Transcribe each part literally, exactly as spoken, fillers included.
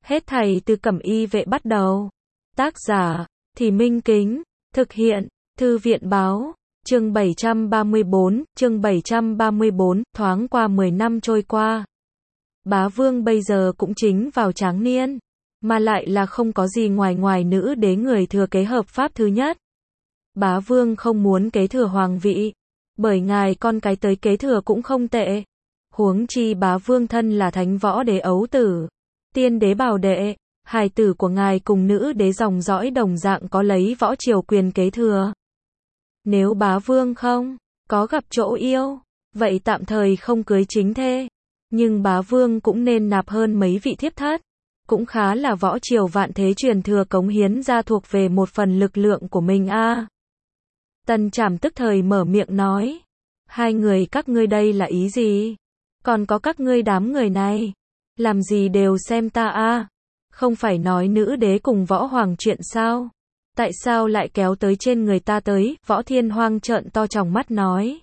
Hết thảy từ Cẩm Y Vệ bắt đầu. Tác giả, Thì Minh Kính. Thực hiện, Thư viện Báo. Chương bảy trăm ba mươi bốn, chương bảy trăm ba mươi bốn, thoáng qua mười năm trôi qua. Bá Vương bây giờ cũng chính vào tráng niên, mà lại là không có gì ngoài ngoài nữ đế người thừa kế hợp pháp thứ nhất. Bá Vương không muốn kế thừa hoàng vị, bởi ngài con cái tới kế thừa cũng không tệ. Huống chi Bá Vương thân là thánh võ đế ấu tử, tiên đế bảo đệ, hài tử của ngài cùng nữ đế dòng dõi đồng dạng có lấy võ triều quyền kế thừa. Nếu Bá Vương không có gặp chỗ yêu, vậy tạm thời không cưới chính thê. Nhưng Bá Vương cũng nên nạp hơn mấy vị thiếp thất, cũng khá là võ triều vạn thế truyền thừa cống hiến ra thuộc về một phần lực lượng của mình a. À. Tần Trảm tức thời mở miệng nói, hai người các ngươi đây là ý gì? Còn có các ngươi đám người này, làm gì đều xem ta a? À? Không phải nói nữ đế cùng võ hoàng chuyện sao? Tại sao lại kéo tới trên người ta tới? Võ Thiên Hoang trợn to tròng mắt nói.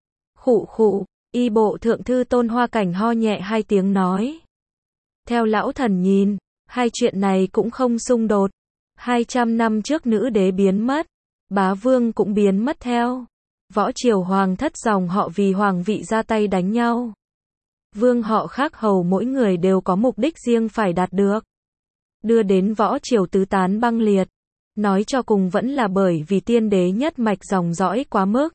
Khụ khụ, y bộ thượng thư Tôn Hoa Cảnh ho nhẹ hai tiếng nói. Theo lão thần nhìn, hai chuyện này cũng không xung đột. Hai trăm năm trước nữ đế biến mất, Bá Vương cũng biến mất theo. Võ triều hoàng thất dòng họ vì hoàng vị ra tay đánh nhau. Vương họ khác hầu mỗi người đều có mục đích riêng phải đạt được, đưa đến võ triều tứ tán băng liệt. Nói cho cùng vẫn là bởi vì tiên đế nhất mạch dòng dõi quá mức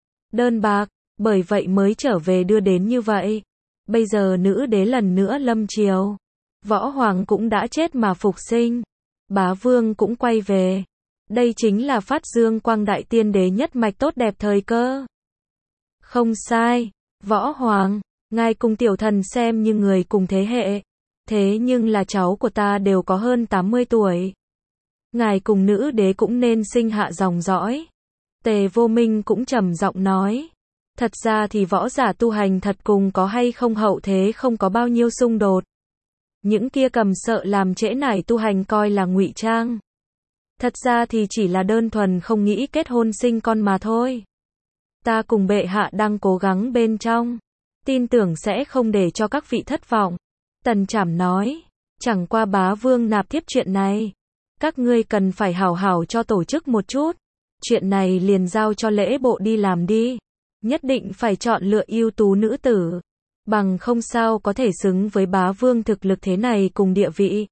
đơn bạc, bởi vậy mới trở về đưa đến như vậy. Bây giờ nữ đế lần nữa lâm triều, võ hoàng cũng đã chết mà phục sinh, Bá Vương cũng quay về. Đây chính là phát dương quang đại tiên đế nhất mạch tốt đẹp thời cơ. Không sai, võ hoàng, ngài cùng tiểu thần xem như người cùng thế hệ, thế nhưng là cháu của ta đều có hơn tám mươi tuổi. Ngài cùng nữ đế cũng nên sinh hạ dòng dõi. Tề Vô Minh cũng trầm giọng nói. Thật ra thì võ giả tu hành thật cùng có hay không hậu thế không có bao nhiêu xung đột. Những kia cầm sợ làm trễ nải tu hành coi là ngụy trang. Thật ra thì chỉ là đơn thuần không nghĩ kết hôn sinh con mà thôi. Ta cùng bệ hạ đang cố gắng bên trong, tin tưởng sẽ không để cho các vị thất vọng. Tần Trảm nói, chẳng qua Bá Vương nạp thiếp chuyện này, các ngươi cần phải hảo hảo cho tổ chức một chút. Chuyện này liền giao cho lễ bộ đi làm đi. Nhất định phải chọn lựa ưu tú nữ tử, bằng không sao có thể xứng với Bá Vương thực lực thế này cùng địa vị.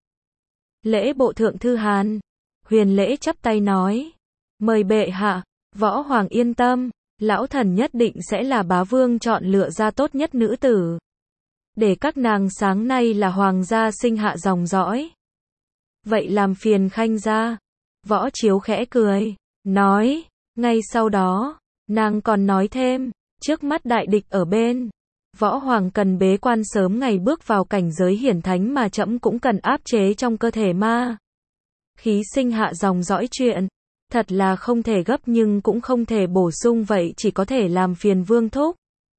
Lễ bộ thượng thư Hàn Huyền lễ chắp tay nói, mời bệ hạ. Võ hoàng yên tâm, lão thần nhất định sẽ là Bá Vương chọn lựa ra tốt nhất nữ tử, để các nàng sáng nay là hoàng gia sinh hạ dòng dõi. Vậy làm phiền khanh gia. Võ Chiếu khẽ cười, nói. Ngay sau đó, nàng còn nói thêm, trước mắt đại địch ở bên, võ hoàng cần bế quan sớm ngày bước vào cảnh giới hiển thánh mà trẫm cũng cần áp chế trong cơ thể ma khí sinh hạ dòng dõi chuyện. Thật là không thể gấp nhưng cũng không thể bổ sung, vậy chỉ có thể làm phiền Vương thúc.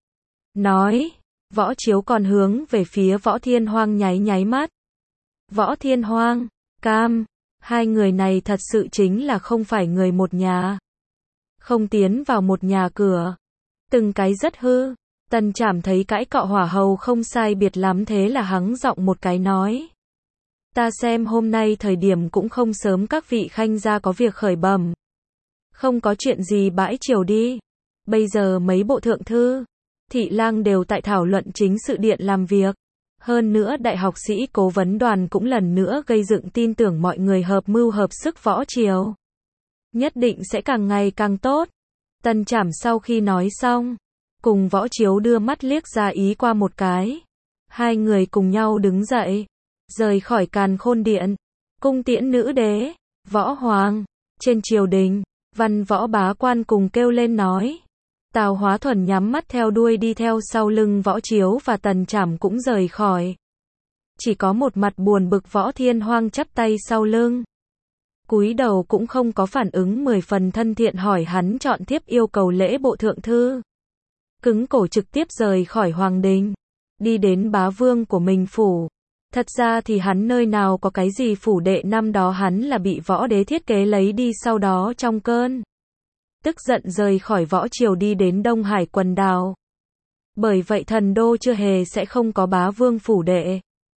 Nói, Võ Chiếu còn hướng về phía Võ Thiên Hoang nháy nháy mắt. Võ Thiên Hoang, cam, hai người này thật sự chính là không phải người một nhà. Không tiến vào một nhà cửa. Từng cái rất hư. Tần Trảm thấy cãi cọ hỏa hầu không sai biệt lắm thế là hắng giọng một cái nói. Ta xem hôm nay thời điểm cũng không sớm, các vị khanh gia có việc khởi bẩm. Không có chuyện gì bãi triều đi. Bây giờ mấy bộ thượng thư, thị lang đều tại thảo luận chính sự điện làm việc. Hơn nữa đại học sĩ cố vấn đoàn cũng lần nữa gây dựng tin tưởng mọi người hợp mưu hợp sức võ triều. Nhất định sẽ càng ngày càng tốt. Tần Trảm sau khi nói xong, cùng Võ Chiếu đưa mắt liếc ra ý qua một cái. Hai người cùng nhau đứng dậy, rời khỏi Càn Khôn Điện, cung tiễn nữ đế, võ hoàng. Trên triều đình, văn võ bá quan cùng kêu lên nói. Tào Hóa Thuần nhắm mắt theo đuôi đi theo sau lưng Võ Chiếu và Tần Trảm cũng rời khỏi. Chỉ có một mặt buồn bực Võ Thiên Hoang chắp tay sau lưng, cúi đầu cũng không có phản ứng mười phần thân thiện hỏi hắn chọn thiếp yêu cầu lễ bộ thượng thư. Cứng cổ trực tiếp rời khỏi hoàng đình, đi đến Bá Vương của mình phủ. Thật ra thì hắn nơi nào có cái gì phủ đệ, năm đó hắn là bị võ đế thiết kế lấy đi, sau đó trong cơn tức giận rời khỏi võ triều đi đến Đông Hải quần đảo. Bởi vậy thần đô chưa hề sẽ không có Bá Vương phủ đệ.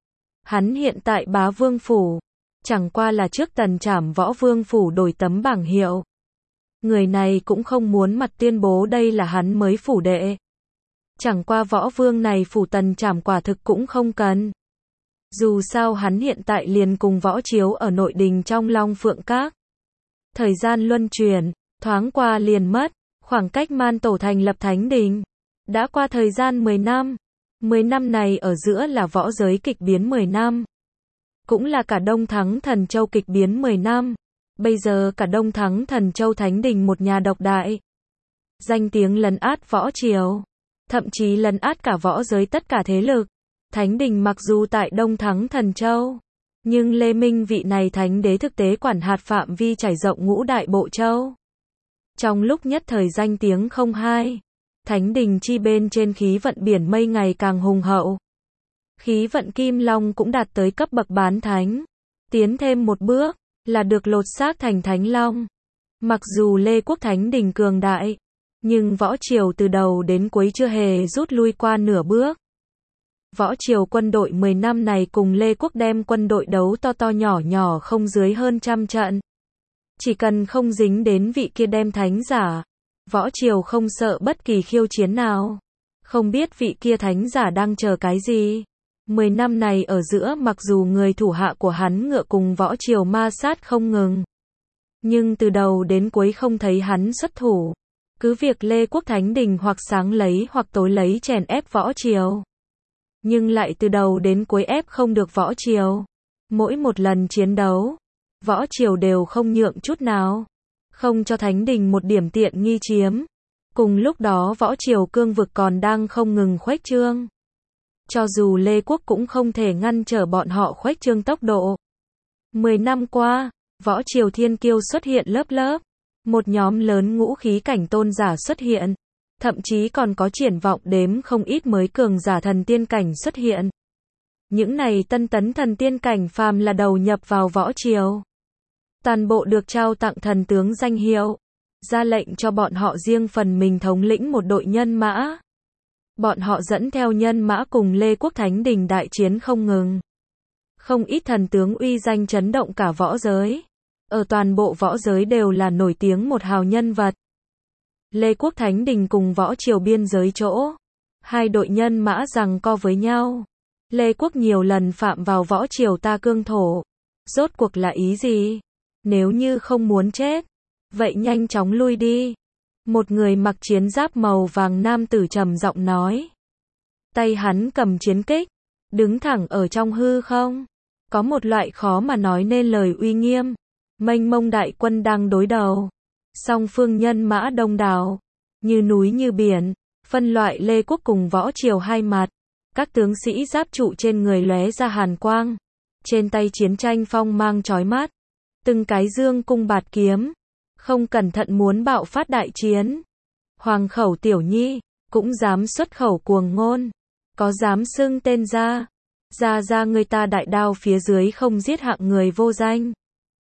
Hắn hiện tại bá vương phủ, chẳng qua là trước Tần Trảm võ vương phủ đổi tấm bảng hiệu. Người này cũng không muốn mặt tuyên bố đây là hắn mới phủ đệ. Chẳng qua võ vương này phủ Tần Trảm quả thực cũng không cần. Dù sao hắn hiện tại liền cùng Võ Chiếu ở nội đình trong Long Phượng Các. Thời gian luân chuyển, thoáng qua liền mất, khoảng cách Man Tổ thành lập thánh đình. Đã qua thời gian mười năm. mười năm này ở giữa là võ giới kịch biến mười năm. Cũng là cả Đông Thắng Thần Châu kịch biến mười năm. Bây giờ cả Đông Thắng Thần Châu thánh đình một nhà độc đại. Danh tiếng lấn át võ triều. Thậm chí lấn át cả võ giới tất cả thế lực. Thánh đình mặc dù tại Đông Thắng Thần Châu, nhưng Lê Minh vị này thánh đế thực tế quản hạt phạm vi trải rộng ngũ đại bộ châu. Trong lúc nhất thời danh tiếng không hai, thánh đình chi bên trên khí vận biển mây ngày càng hùng hậu. Khí vận Kim Long cũng đạt tới cấp bậc bán thánh. Tiến thêm một bước, là được lột xác thành Thánh Long. Mặc dù Lê Quốc thánh đình cường đại, nhưng võ triều từ đầu đến cuối chưa hề rút lui qua nửa bước. Võ triều quân đội mười năm này cùng Lê Quốc đem quân đội đấu to to nhỏ nhỏ không dưới hơn trăm trận. Chỉ cần không dính đến vị kia đem thánh giả, võ triều không sợ bất kỳ khiêu chiến nào. Không biết vị kia thánh giả đang chờ cái gì. Mười năm này ở giữa mặc dù người thủ hạ của hắn ngựa cùng võ triều ma sát không ngừng, nhưng từ đầu đến cuối không thấy hắn xuất thủ. Cứ việc Lê Quốc thánh đình hoặc sáng lấy hoặc tối lấy chèn ép võ triều, nhưng lại từ đầu đến cuối ép không được võ triều. Mỗi một lần chiến đấu, võ triều đều không nhượng chút nào, không cho thánh đình một điểm tiện nghi chiếm. Cùng lúc đó võ triều cương vực còn đang không ngừng khuếch trương. Cho dù Lê Quốc cũng không thể ngăn trở bọn họ khuếch trương tốc độ. Mười năm qua, võ triều thiên kiêu xuất hiện lớp lớp. Một nhóm lớn ngũ khí cảnh tôn giả xuất hiện. Thậm chí còn có triển vọng đếm không ít mới cường giả thần tiên cảnh xuất hiện. Những này tân tấn thần tiên cảnh phàm là đầu nhập vào võ triều. Toàn bộ được trao tặng thần tướng danh hiệu. Ra lệnh cho bọn họ riêng phần mình thống lĩnh một đội nhân mã. Bọn họ dẫn theo nhân mã cùng Lê Quốc thánh đình đại chiến không ngừng. Không ít thần tướng uy danh chấn động cả võ giới. Ở toàn bộ võ giới đều là nổi tiếng một hào nhân vật. Lê Quốc thánh đình cùng võ triều biên giới chỗ. Hai đội nhân mã giằng co với nhau. Lê Quốc nhiều lần phạm vào võ triều ta cương thổ. Rốt cuộc là ý gì? Nếu như không muốn chết, vậy nhanh chóng lui đi. Một người mặc chiến giáp màu vàng nam tử trầm giọng nói. Tay hắn cầm chiến kích, đứng thẳng ở trong hư không. Có một loại khó mà nói nên lời uy nghiêm. Mênh mông đại quân đang đối đầu. Song phương nhân mã đông đảo, như núi như biển, phân loại Lê Quốc cùng võ triều hai mặt. Các tướng sĩ giáp trụ trên người lóe ra hàn quang. Trên tay chiến tranh phong mang chói mắt. Từng cái dương cung bạt kiếm. Không cẩn thận muốn bạo phát đại chiến. Hoàng khẩu tiểu nhi, cũng dám xuất khẩu cuồng ngôn. Có dám xưng tên ra. Ra ra người ta đại đao phía dưới không giết hạng người vô danh.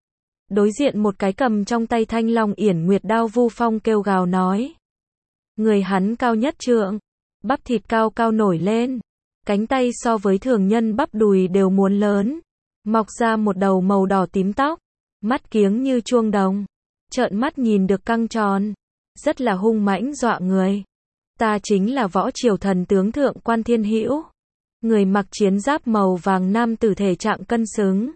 Đối diện một cái cầm trong tay thanh long yển nguyệt đao Vu Phong kêu gào nói. Người hắn cao nhất trượng. Bắp thịt cao cao nổi lên. Cánh tay so với thường nhân bắp đùi đều muốn lớn. Mọc ra một đầu màu đỏ tím tóc. Mắt kiếng như chuông đồng. Trợn mắt nhìn được căng tròn. Rất là hung mãnh dọa người. Ta chính là võ triều thần tướng thượng quan Thiên Hữu. Người mặc chiến giáp màu vàng nam tử thể trạng cân xứng.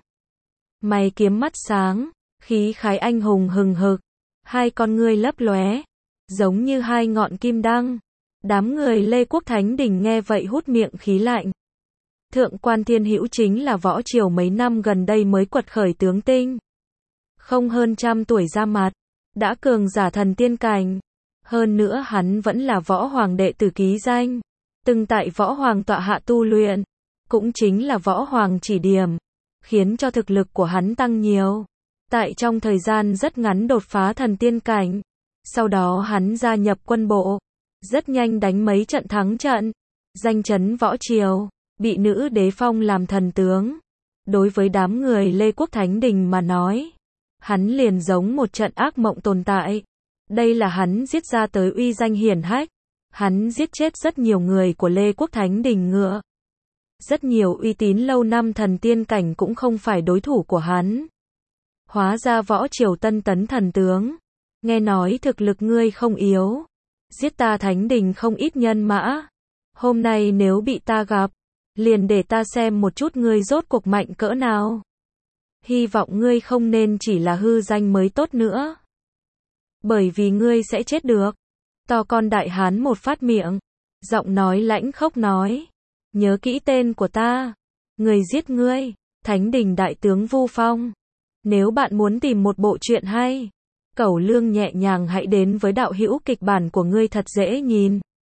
Mày kiếm mắt sáng. Khí khái anh hùng hừng hực. Hai con ngươi lấp lóe. Giống như hai ngọn kim đăng. Đám người Lê Quốc thánh đình nghe vậy hút miệng khí lạnh. Thượng quan Thiên Hữu chính là võ triều mấy năm gần đây mới quật khởi tướng tinh. Không hơn trăm tuổi ra mặt. Đã cường giả thần tiên cảnh. Hơn nữa hắn vẫn là võ hoàng đệ tử ký danh. Từng tại võ hoàng tọa hạ tu luyện. Cũng chính là võ hoàng chỉ điểm. Khiến cho thực lực của hắn tăng nhiều. Tại trong thời gian rất ngắn đột phá thần tiên cảnh. Sau đó hắn gia nhập quân bộ. Rất nhanh đánh mấy trận thắng trận. Danh chấn võ triều. Bị nữ đế phong làm thần tướng. Đối với đám người Lê Quốc thánh đình mà nói. Hắn liền giống một trận ác mộng tồn tại. Đây là hắn giết ra tới uy danh hiển hách. Hắn giết chết rất nhiều người của Lê Quốc thánh đình ngựa. Rất nhiều uy tín lâu năm thần tiên cảnh cũng không phải đối thủ của hắn. Hóa ra Võ Triều Tân tấn thần tướng. Nghe nói thực lực ngươi không yếu. Giết ta Thánh Đình không ít nhân mã. Hôm nay nếu bị ta gặp, liền để ta xem một chút ngươi rốt cuộc mạnh cỡ nào. Hy vọng ngươi không nên chỉ là hư danh mới tốt nữa. Bởi vì ngươi sẽ chết được. To con đại hán một phát miệng. Giọng nói lãnh khốc nói. Nhớ kỹ tên của ta. Người giết ngươi. Thánh Đình đại tướng Vu Phong. Nếu bạn muốn tìm một bộ truyện hay, cẩu lương nhẹ nhàng hãy đến với đạo hữu kịch bản của ngươi thật dễ nhìn.